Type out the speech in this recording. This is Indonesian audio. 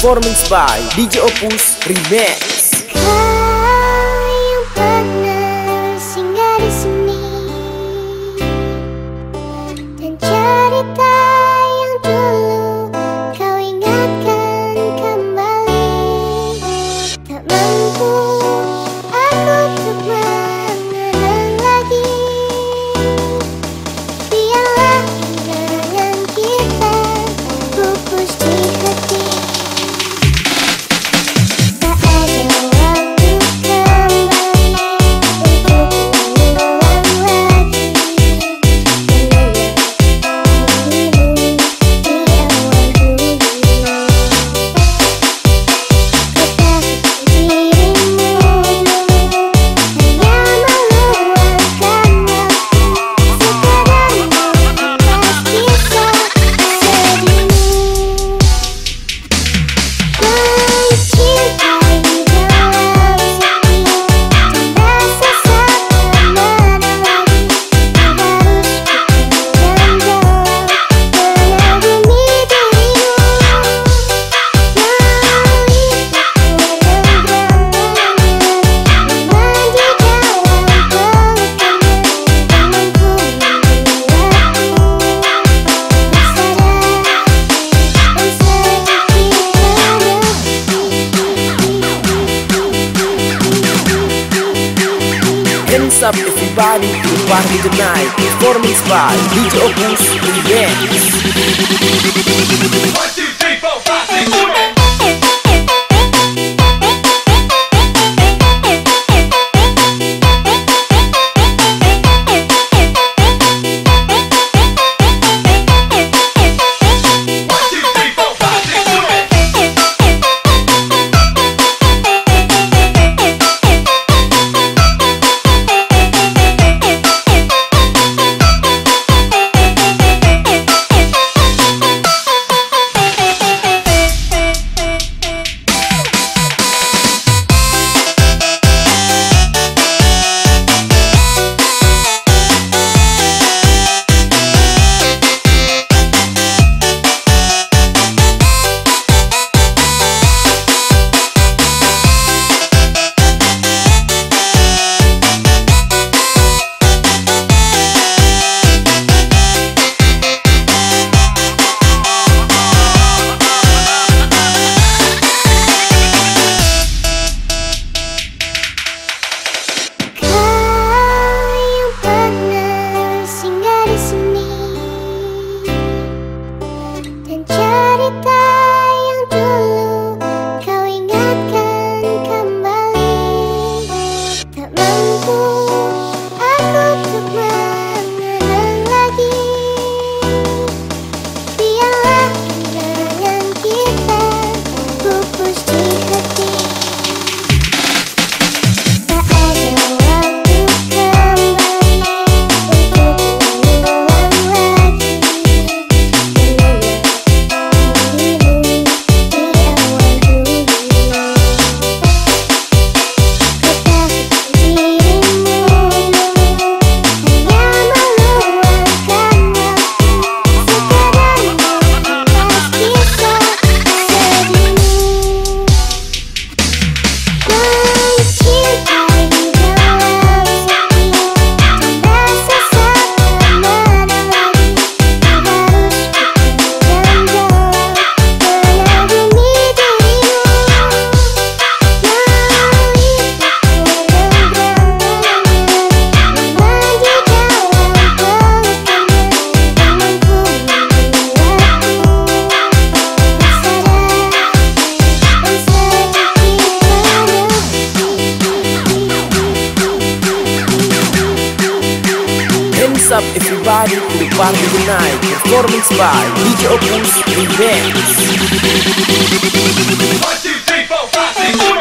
Performance by DJ Opus Remix. Kau yang pernah singgah di sini, dan cerita yang dulu kau ingatkan kembali. Tak mampu aku untuk mengenang lagi. Biarlah kenangan kita pupus di hati. Hands up everybody to the party tonight. Performance by DJ Opus Remix. 1, 2, 3, 4, 5, 6, 7. Dan cerita yang dulu kau ingatkan kembali. Tak mampu aku untuk mengenang lagi. Biarlah kenangan kita pupus di hati. Tak ada waktu kembali untuk mengulang lagi. Hands up everybody to the party tonight. Performance by DJ Opus Remix. 1, 2, 3, 4, 5, 6, 7.